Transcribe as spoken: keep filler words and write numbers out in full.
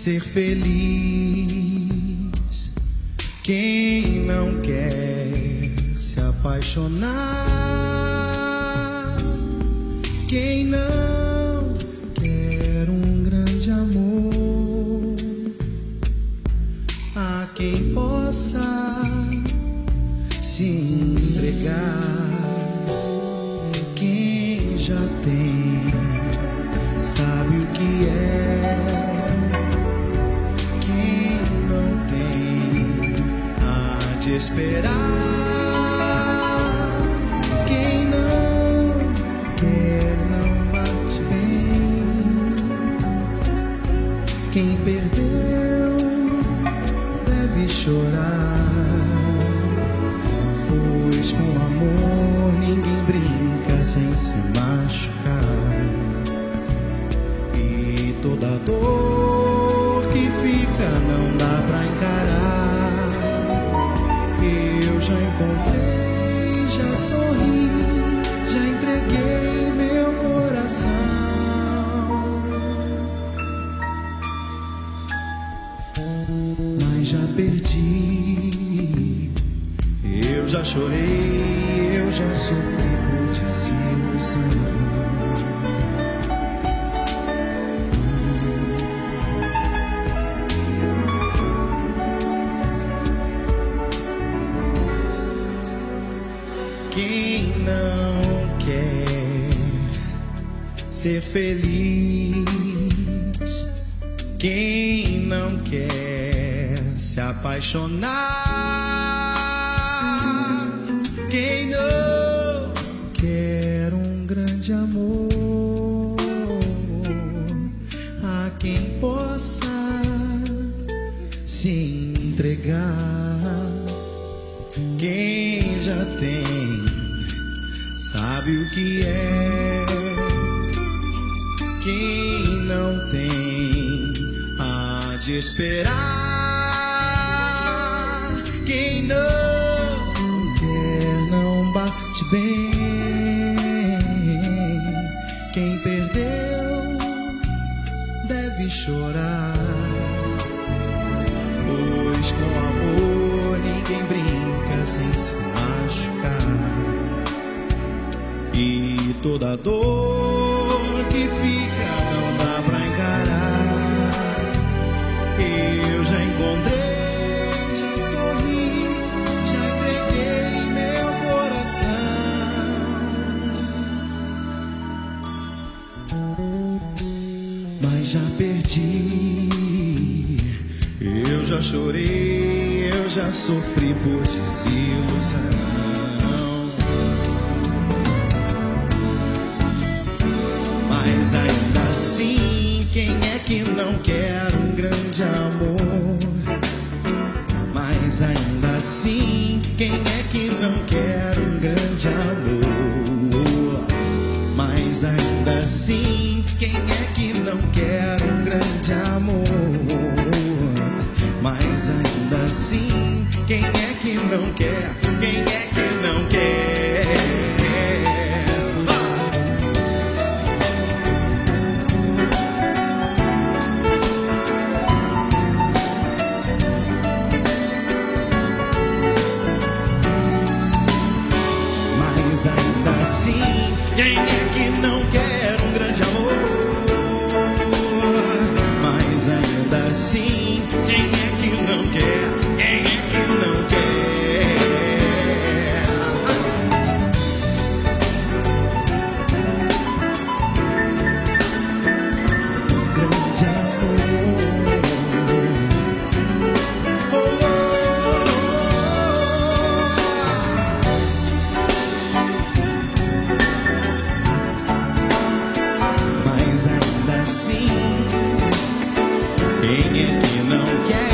ser feliz. Quem não quer se apaixonar? Quem não quer um grande amor? A quem possa se entregar. Quem já tem sabe o que é. Quem não tem há de esperar. Quem não quer não bate bem. Quem perdeu deve chorar, pois com amor ninguém brinca sem se machucar. E toda dor que fica não dá pra encarar. Eu já encontrei, já sorri, já entreguei meu coração. Mas já perdi, eu já chorei, eu já sofri por desilusão. Quem não quer ser feliz? Quem não quer se apaixonar? Quem não quer um grande amor? A quem possa se entregar. Quem já tem sabe o que é. Quem não tem há de esperar. Quem não quer não bate bem. Quem perdeu deve chorar, pois com amor ninguém brinca sem se machucar. E toda dor que fica não dá pra encarar. Eu já encontrei, já sorri, já entreguei meu coração. Mas já perdi, eu já chorei, eu já sofri por desilusão. Mas ainda assim, quem é que não quer um grande amor? Mas ainda assim, quem é que não quer um grande amor? Mas ainda assim, quem é que não quer um grande amor? Mas ainda assim, quem é que não quer? Quem é que não quer? Mas ainda assim, quem é que não quer um grande amor? Mas ainda assim, quem é que não quer? Quem é que não quer? Grande amor. Oh, oh, oh. Mas ainda assim, quem é que não quer?